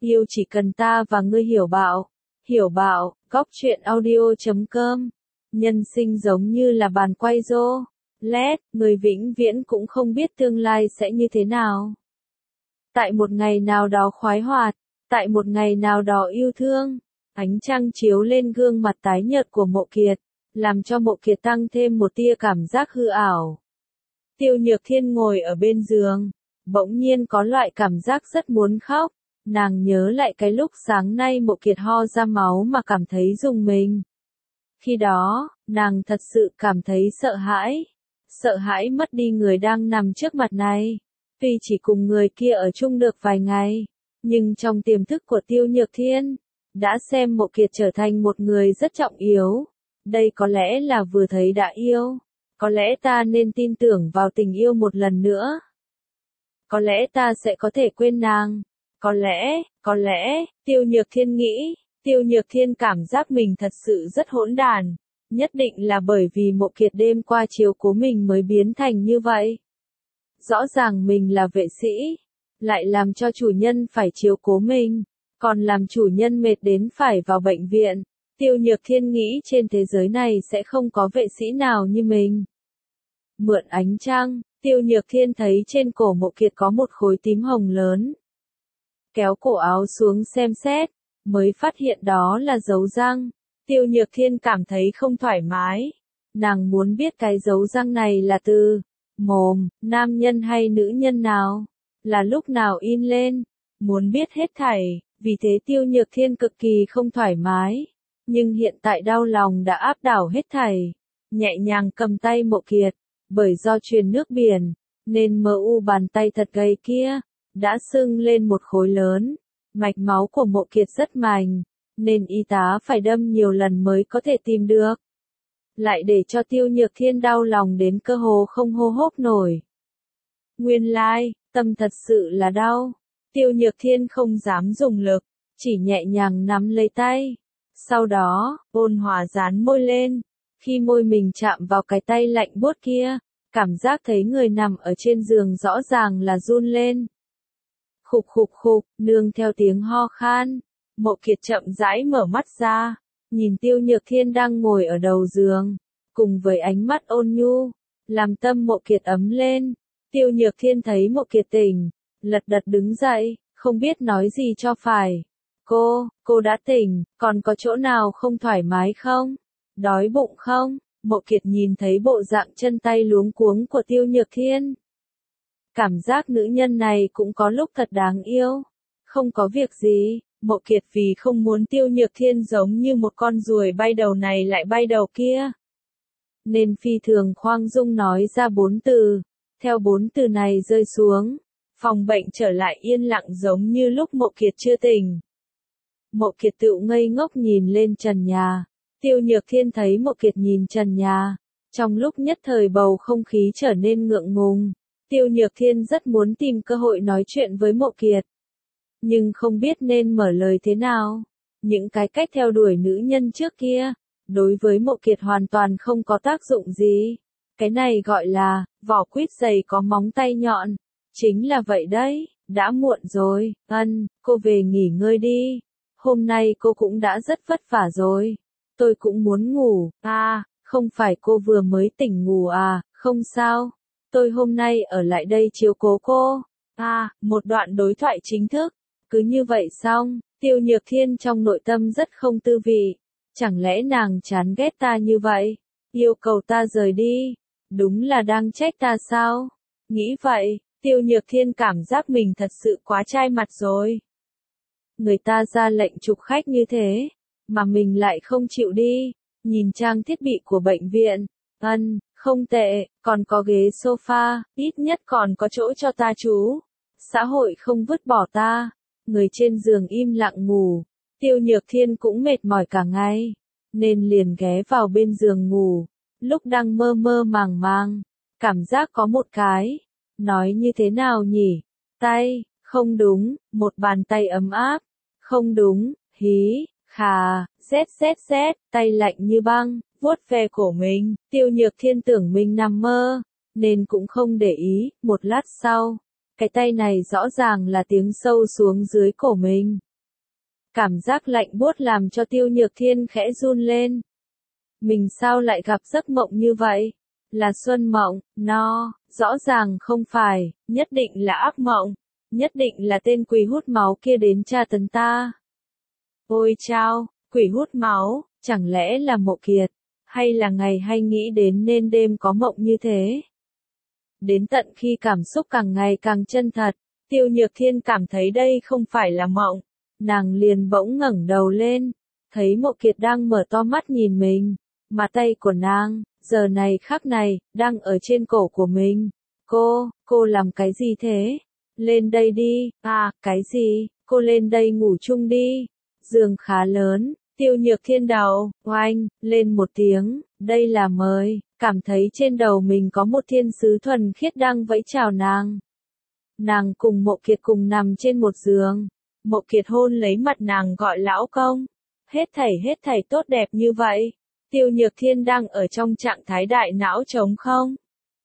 Yêu chỉ cần ta và ngươi hiểu bảo. Hiểu bảo, góc truyện audio.com. Nhân sinh giống như là bàn quay rô. LED, người vĩnh viễn cũng không biết tương lai sẽ như thế nào. Tại một ngày nào đó khoái hoạt, tại một ngày nào đó yêu thương, ánh trăng chiếu lên gương mặt tái nhợt của Mộ Kiệt, làm cho Mộ Kiệt tăng thêm một tia cảm giác hư ảo. Tiêu Nhược Thiên ngồi ở bên giường, bỗng nhiên có loại cảm giác rất muốn khóc. Nàng nhớ lại cái lúc sáng nay Mộ Kiệt ho ra máu mà cảm thấy rùng mình. Khi đó, nàng thật sự cảm thấy sợ hãi mất đi người đang nằm trước mặt này. Tuy chỉ cùng người kia ở chung được vài ngày, nhưng trong tiềm thức của Tiêu Nhược Thiên, đã xem Mộ Kiệt trở thành một người rất trọng yếu. Đây có lẽ là vừa thấy đã yêu. Có lẽ ta nên tin tưởng vào tình yêu một lần nữa. Có lẽ ta sẽ có thể quên nàng. Có lẽ, Tiêu Nhược Thiên nghĩ, Tiêu Nhược Thiên cảm giác mình thật sự rất hỗn đản. Nhất định là bởi vì Mộ Kiệt đêm qua chiếu cố mình mới biến thành như vậy. Rõ ràng mình là vệ sĩ, lại làm cho chủ nhân phải chiếu cố mình, còn làm chủ nhân mệt đến phải vào bệnh viện. Tiêu Nhược Thiên nghĩ trên thế giới này sẽ không có vệ sĩ nào như mình. Mượn ánh trăng, Tiêu Nhược Thiên thấy trên cổ Mộ Kiệt có một khối tím hồng lớn. Kéo cổ áo xuống xem xét, mới phát hiện đó là dấu răng. Tiêu Nhược Thiên cảm thấy không thoải mái. Nàng muốn biết cái dấu răng này là từ mồm, nam nhân hay nữ nhân nào, là lúc nào in lên, muốn biết hết thảy, vì thế Tiêu Nhược Thiên cực kỳ không thoải mái. Nhưng hiện tại đau lòng đã áp đảo hết thảy. Nhẹ nhàng cầm tay Mộ Kiệt, bởi do truyền nước biển, nên bàn tay thật gầy kia, đã sưng lên một khối lớn. Mạch máu của Mộ Kiệt rất mảnh, nên y tá phải đâm nhiều lần mới có thể tìm được. Lại để cho Tiêu Nhược Thiên đau lòng đến cơ hồ không hô hấp nổi. Nguyên lai, tâm thật sự là đau. Tiêu Nhược Thiên không dám dùng lực, chỉ nhẹ nhàng nắm lấy tay. Sau đó, ôn hòa dán môi lên. Khi môi mình chạm vào cái tay lạnh buốt kia, cảm giác thấy người nằm ở trên giường rõ ràng là run lên. Khục khục khục, nương theo tiếng ho khan. Mộ Kiệt chậm rãi mở mắt ra, nhìn Tiêu Nhược Thiên đang ngồi ở đầu giường, cùng với ánh mắt ôn nhu, làm tâm Mộ Kiệt ấm lên. Tiêu Nhược Thiên thấy Mộ Kiệt tỉnh, lật đật đứng dậy, không biết nói gì cho phải. Cô đã tỉnh, còn có chỗ nào không thoải mái không? Đói bụng không? Mộ Kiệt nhìn thấy bộ dạng chân tay luống cuống của Tiêu Nhược Thiên. Cảm giác nữ nhân này cũng có lúc thật đáng yêu. Không có việc gì, Mộ Kiệt vì không muốn Tiêu Nhược Thiên giống như một con ruồi bay đầu này lại bay đầu kia, nên phi thường khoan dung nói ra 4 từ. Theo 4 từ này rơi xuống, phòng bệnh trở lại yên lặng giống như lúc Mộ Kiệt chưa tỉnh. Mộ Kiệt tựu ngây ngốc nhìn lên trần nhà. Tiêu Nhược Thiên thấy Mộ Kiệt nhìn trần nhà, trong lúc nhất thời bầu không khí trở nên ngượng ngùng. Tiêu Nhược Thiên rất muốn tìm cơ hội nói chuyện với Mộ Kiệt, nhưng không biết nên mở lời thế nào. Những cái cách theo đuổi nữ nhân trước kia, đối với Mộ Kiệt hoàn toàn không có tác dụng gì. Cái này gọi là, vỏ quýt dày có móng tay nhọn. Chính là vậy đấy, đã muộn rồi, cô về nghỉ ngơi đi. Hôm nay cô cũng đã rất vất vả rồi. Tôi cũng muốn ngủ, không phải cô vừa mới tỉnh ngủ à, không sao. Tôi hôm nay ở lại đây chiếu cố cô. Một đoạn đối thoại chính thức. Cứ như vậy xong, Tiêu Nhược Thiên trong nội tâm rất không tư vị. Chẳng lẽ nàng chán ghét ta như vậy? Yêu cầu ta rời đi? Đúng là đang trách ta sao? Nghĩ vậy, Tiêu Nhược Thiên cảm giác mình thật sự quá chai mặt rồi. Người ta ra lệnh chụp khách như thế, mà mình lại không chịu đi. Nhìn trang thiết bị của bệnh viện, không tệ, còn có ghế sofa, ít nhất còn có chỗ cho ta trú. Xã hội không vứt bỏ ta. Người trên giường im lặng ngủ. Tiêu Nhược Thiên cũng mệt mỏi cả ngày, nên liền ghé vào bên giường ngủ. Lúc đang mơ mơ màng màng, cảm giác có một cái, nói như thế nào nhỉ? Tay, không đúng, một bàn tay ấm áp, không đúng, rét, tay lạnh như băng, vuốt ve cổ mình. Tiêu Nhược Thiên tưởng mình nằm mơ, nên cũng không để ý. Một lát sau, cái tay này rõ ràng là tiếng sâu xuống dưới cổ mình. Cảm giác lạnh buốt làm cho Tiêu Nhược Thiên khẽ run lên. Mình sao lại gặp giấc mộng như vậy? Là xuân mộng, no, rõ ràng không phải, nhất định là ác mộng, nhất định là tên quỷ hút máu kia đến tra tấn ta. Ôi chao, quỷ hút máu, chẳng lẽ là Mộ Kiệt, hay là ngày hay nghĩ đến nên đêm có mộng như thế? Đến tận khi cảm xúc càng ngày càng chân thật, Tiêu Nhược Thiên cảm thấy đây không phải là mộng, nàng liền bỗng ngẩng đầu lên, thấy Mộ Kiệt đang mở to mắt nhìn mình, mà tay của nàng, giờ này khắc này, đang ở trên cổ của mình. Cô làm cái gì thế? Lên đây đi, cái gì, cô lên đây ngủ chung đi. Giường khá lớn, Tiêu Nhược Thiên đầu, oanh, lên một tiếng, đây là mời, cảm thấy trên đầu mình có một thiên sứ thuần khiết đang vẫy chào nàng. Nàng cùng Mộ Kiệt cùng nằm trên một giường, Mộ Kiệt hôn lấy mặt nàng gọi lão công. Hết thảy tốt đẹp như vậy. Tiêu Nhược Thiên đang ở trong trạng thái đại não trống không.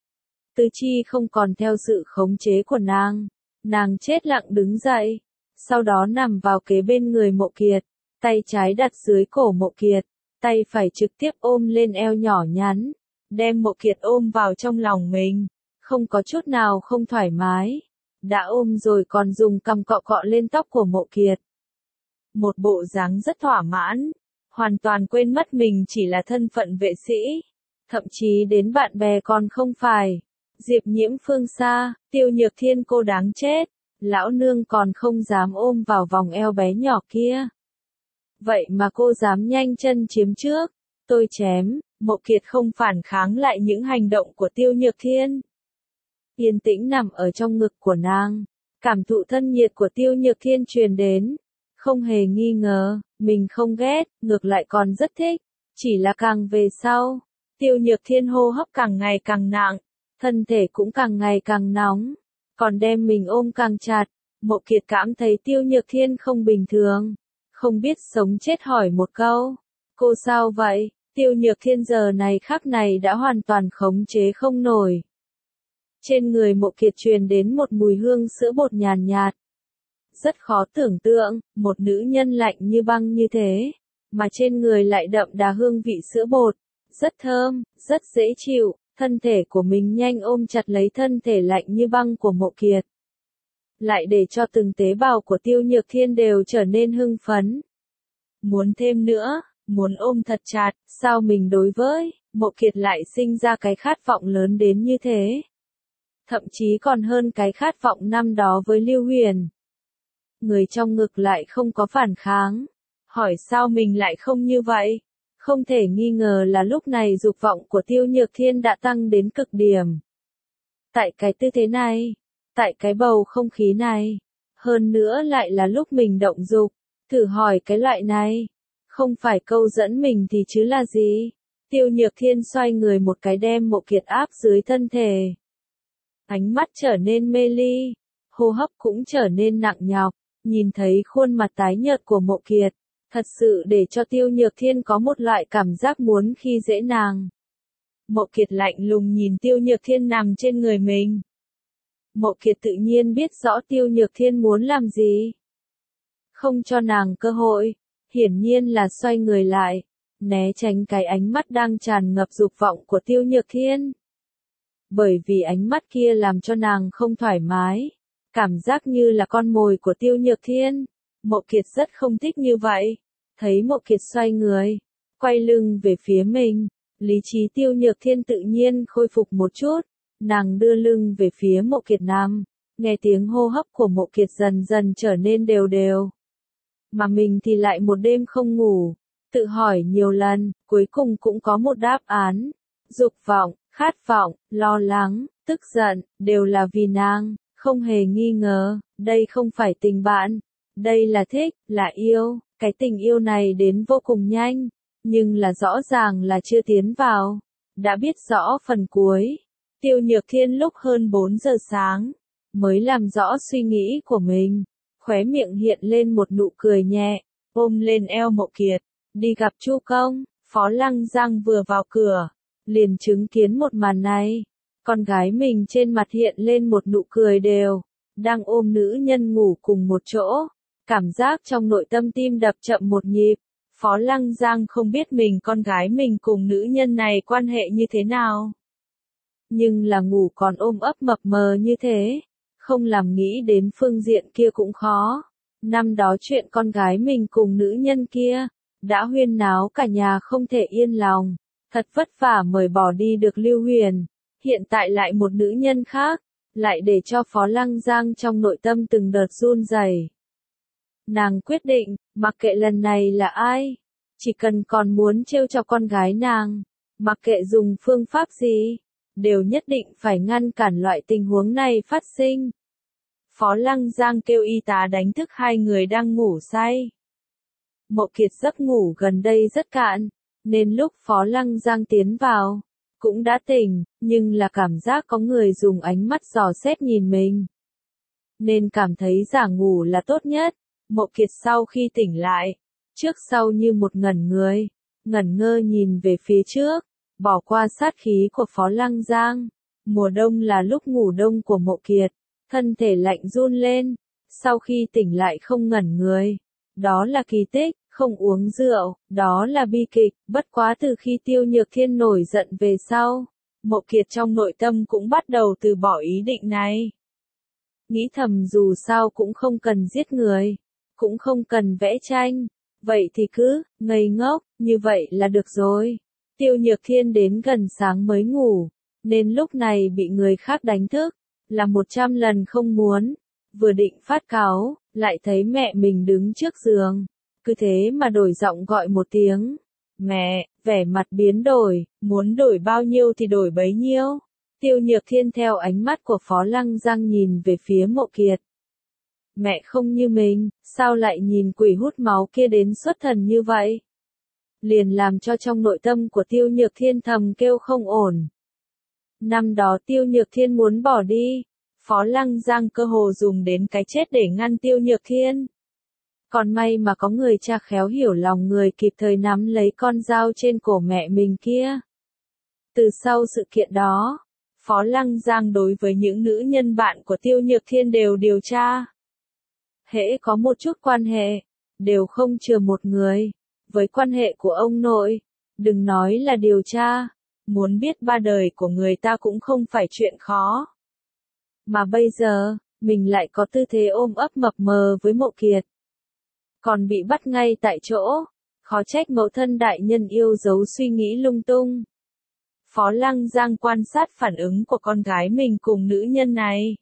Tứ chi không còn theo sự khống chế của nàng. Nàng chết lặng đứng dậy. Sau đó nằm vào kế bên người Mộ Kiệt. Tay trái đặt dưới cổ Mộ Kiệt. Tay phải trực tiếp ôm lên eo nhỏ nhắn. Đem Mộ Kiệt ôm vào trong lòng mình. Không có chút nào không thoải mái. Đã ôm rồi còn dùng cằm cọ cọ lên tóc của Mộ Kiệt. Một bộ dáng rất thỏa mãn. Hoàn toàn quên mất mình chỉ là thân phận vệ sĩ. Thậm chí đến bạn bè còn không phải. Diệp Nhiễm phương xa, Tiêu Nhược Thiên cô đáng chết. Lão nương còn không dám ôm vào vòng eo bé nhỏ kia. Vậy mà cô dám nhanh chân chiếm trước. Tôi chém, Mộ Kiệt không phản kháng lại những hành động của Tiêu Nhược Thiên. Yên tĩnh nằm ở trong ngực của nàng. Cảm thụ thân nhiệt của Tiêu Nhược Thiên truyền đến. Không hề nghi ngờ, mình không ghét, ngược lại còn rất thích. Chỉ là càng về sau, Tiêu Nhược Thiên hô hấp càng ngày càng nặng, thân thể cũng càng ngày càng nóng, còn đem mình ôm càng chặt. Mộ Kiệt cảm thấy Tiêu Nhược Thiên không bình thường, không biết sống chết hỏi một câu. Cô sao vậy? Tiêu Nhược Thiên giờ này khắc này đã hoàn toàn khống chế không nổi. Trên người Mộ Kiệt truyền đến một mùi hương sữa bột nhàn nhạt. Rất khó tưởng tượng, một nữ nhân lạnh như băng như thế, mà trên người lại đậm đà hương vị sữa bột, rất thơm, rất dễ chịu, thân thể của mình nhanh ôm chặt lấy thân thể lạnh như băng của Mộ Kiệt. Lại để cho từng tế bào của Tiêu Nhược Thiên đều trở nên hưng phấn. Muốn thêm nữa, muốn ôm thật chặt, sao mình đối với Mộ Kiệt lại sinh ra cái khát vọng lớn đến như thế. Thậm chí còn hơn cái khát vọng năm đó với Lưu Huyền. Người trong ngực lại không có phản kháng. Hỏi sao mình lại không như vậy? Không thể nghi ngờ là lúc này dục vọng của Tiêu Nhược Thiên đã tăng đến cực điểm. Tại cái tư thế này, tại cái bầu không khí này, hơn nữa lại là lúc mình động dục, thử hỏi cái loại này, không phải câu dẫn mình thì chứ là gì? Tiêu Nhược Thiên xoay người một cái đem Mộ Kiệt áp dưới thân thể. Ánh mắt trở nên mê ly, hô hấp cũng trở nên nặng nhọc. Nhìn thấy khuôn mặt tái nhợt của Mộ Kiệt, thật sự để cho Tiêu Nhược Thiên có một loại cảm giác muốn khi dễ nàng. Mộ Kiệt lạnh lùng nhìn Tiêu Nhược Thiên nằm trên người mình. Mộ Kiệt tự nhiên biết rõ Tiêu Nhược Thiên muốn làm gì. Không cho nàng cơ hội, hiển nhiên là xoay người lại, né tránh cái ánh mắt đang tràn ngập dục vọng của Tiêu Nhược Thiên. Bởi vì ánh mắt kia làm cho nàng không thoải mái. Cảm giác như là con mồi của Tiêu Nhược Thiên. Mộ Kiệt rất không thích như vậy. Thấy Mộ Kiệt xoay người, quay lưng về phía mình, lý trí Tiêu Nhược Thiên tự nhiên khôi phục một chút. Nàng đưa lưng về phía Mộ Kiệt nằm, nghe tiếng hô hấp của Mộ Kiệt dần dần trở nên đều đều. Mà mình thì lại một đêm không ngủ, tự hỏi nhiều lần, cuối cùng cũng có một đáp án. Dục vọng, khát vọng, lo lắng, tức giận, đều là vì nàng. Không hề nghi ngờ, đây không phải tình bạn, đây là thích, là yêu, cái tình yêu này đến vô cùng nhanh, nhưng là rõ ràng là chưa tiến vào, đã biết rõ phần cuối. Tiêu Nhược Thiên lúc hơn 4 giờ sáng, mới làm rõ suy nghĩ của mình, khóe miệng hiện lên một nụ cười nhẹ, ôm lên eo Mộ Kiệt, đi gặp Chu Công. Phó Lăng Giang vừa vào cửa, liền chứng kiến một màn này. Con gái mình trên mặt hiện lên một nụ cười đều, đang ôm nữ nhân ngủ cùng một chỗ. Cảm giác trong nội tâm tim đập chậm một nhịp. Phó Lăng Giang không biết mình con gái mình cùng nữ nhân này quan hệ như thế nào. Nhưng là ngủ còn ôm ấp mập mờ như thế, không làm nghĩ đến phương diện kia cũng khó. Năm đó chuyện con gái mình cùng nữ nhân kia, đã huyên náo cả nhà không thể yên lòng, thật vất vả mời bỏ đi được Lưu Huyền, hiện tại lại một nữ nhân khác, lại để cho Phó Lăng Giang trong nội tâm từng đợt run rẩy. Nàng quyết định, mặc kệ lần này là ai, chỉ cần còn muốn trêu chọc con gái nàng, mặc kệ dùng phương pháp gì, đều nhất định phải ngăn cản loại tình huống này phát sinh. Phó Lăng Giang kêu y tá đánh thức hai người đang ngủ say. Mộ Kiệt giấc ngủ gần đây rất cạn, nên lúc Phó Lăng Giang tiến vào, cũng đã tỉnh, nhưng là cảm giác có người dùng ánh mắt dò xét nhìn mình. Nên cảm thấy giả ngủ là tốt nhất. Mộ Kiệt sau khi tỉnh lại, trước sau như một ngẩn người, ngẩn ngơ nhìn về phía trước, bỏ qua sát khí của Phó Lăng Giang. Mùa đông là lúc ngủ đông của Mộ Kiệt, thân thể lạnh run lên, sau khi tỉnh lại không ngẩn người. Đó là kỳ tích, không uống rượu, đó là bi kịch, bất quá từ khi Tiêu Nhược Thiên nổi giận về sau, Mộ Kiệt trong nội tâm cũng bắt đầu từ bỏ ý định này. Nghĩ thầm dù sao cũng không cần giết người, cũng không cần vẽ tranh, vậy thì cứ, ngây ngốc, như vậy là được rồi. Tiêu Nhược Thiên đến gần sáng mới ngủ, nên lúc này bị người khác đánh thức, là 100 lần không muốn, vừa định phát cáu, lại thấy mẹ mình đứng trước giường, cứ thế mà đổi giọng gọi một tiếng, mẹ, vẻ mặt biến đổi, muốn đổi bao nhiêu thì đổi bấy nhiêu. Tiêu Nhược Thiên theo ánh mắt của Phó Lăng Giang nhìn về phía Mộ Kiệt. Mẹ không như mình, sao lại nhìn quỷ hút máu kia đến xuất thần như vậy? Liền làm cho trong nội tâm của Tiêu Nhược Thiên thầm kêu không ổn. Năm đó Tiêu Nhược Thiên muốn bỏ đi, Phó Lăng Giang cơ hồ dùng đến cái chết để ngăn Tiêu Nhược Thiên. Còn may mà có người cha khéo hiểu lòng người kịp thời nắm lấy con dao trên cổ mẹ mình kia. Từ sau sự kiện đó, Phó Lăng Giang đối với những nữ nhân bạn của Tiêu Nhược Thiên đều điều tra. Hễ có một chút quan hệ, đều không chừa một người. Với quan hệ của ông nội, đừng nói là điều tra, muốn biết ba đời của người ta cũng không phải chuyện khó. Mà bây giờ, mình lại có tư thế ôm ấp mập mờ với Mộ Kiệt. Còn bị bắt ngay tại chỗ, khó trách mẫu thân đại nhân yêu giấu suy nghĩ lung tung. Phó Lăng Giang quan sát phản ứng của con gái mình cùng nữ nhân này.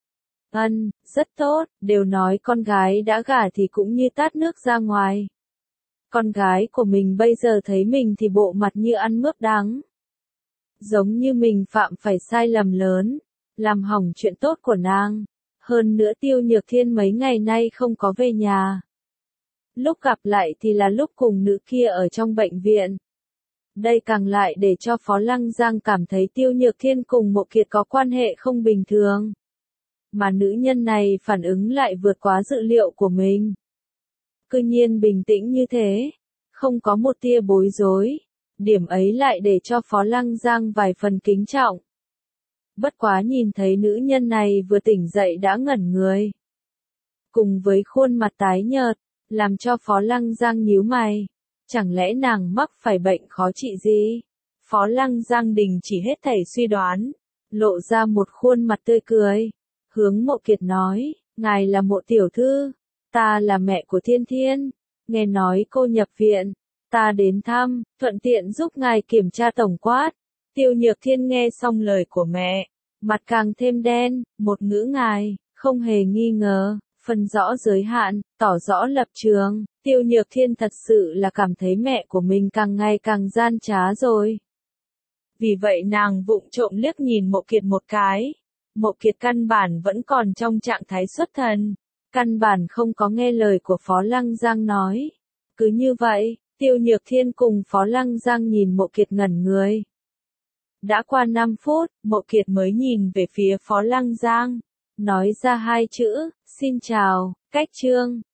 Rất tốt, đều nói con gái đã gả thì cũng như tát nước ra ngoài. Con gái của mình bây giờ thấy mình thì bộ mặt như ăn mướp đắng. Giống như mình phạm phải sai lầm lớn, làm hỏng chuyện tốt của nàng. Hơn nữa Tiêu Nhược Thiên mấy ngày nay không có về nhà. Lúc gặp lại thì là lúc cùng nữ kia ở trong bệnh viện. Đây càng lại để cho Phó Lăng Giang cảm thấy Tiêu Nhược Thiên cùng Mộ Kiệt có quan hệ không bình thường. Mà nữ nhân này phản ứng lại vượt quá dự liệu của mình. Cứ nhiên bình tĩnh như thế, không có một tia bối rối, điểm ấy lại để cho Phó Lăng Giang vài phần kính trọng. Bất quá nhìn thấy nữ nhân này vừa tỉnh dậy đã ngẩn người. Cùng với khuôn mặt tái nhợt, làm cho Phó Lăng Giang nhíu mày. Chẳng lẽ nàng mắc phải bệnh khó trị gì? Phó Lăng Giang đình chỉ hết thảy suy đoán, lộ ra một khuôn mặt tươi cười. Hướng Mộ Kiệt nói, ngài là Mộ tiểu thư, ta là mẹ của Thiên Thiên, nghe nói cô nhập viện, ta đến thăm, thuận tiện giúp ngài kiểm tra tổng quát. Tiêu Nhược Thiên nghe xong lời của mẹ, mặt càng thêm đen, một ngữ ngài, không hề nghi ngờ, phân rõ giới hạn, tỏ rõ lập trường. Tiêu Nhược Thiên thật sự là cảm thấy mẹ của mình càng ngày càng gian trá rồi. Vì vậy nàng vụng trộm liếc nhìn Mộ Kiệt một cái. Mộ Kiệt căn bản vẫn còn trong trạng thái xuất thần, căn bản không có nghe lời của Phó Lăng Giang nói. Cứ như vậy, Tiêu Nhược Thiên cùng Phó Lăng Giang nhìn Mộ Kiệt ngẩn người. Đã qua 5 phút, Mộ Kiệt mới nhìn về phía Phó Lăng Giang, nói ra hai chữ, xin chào, cách chương.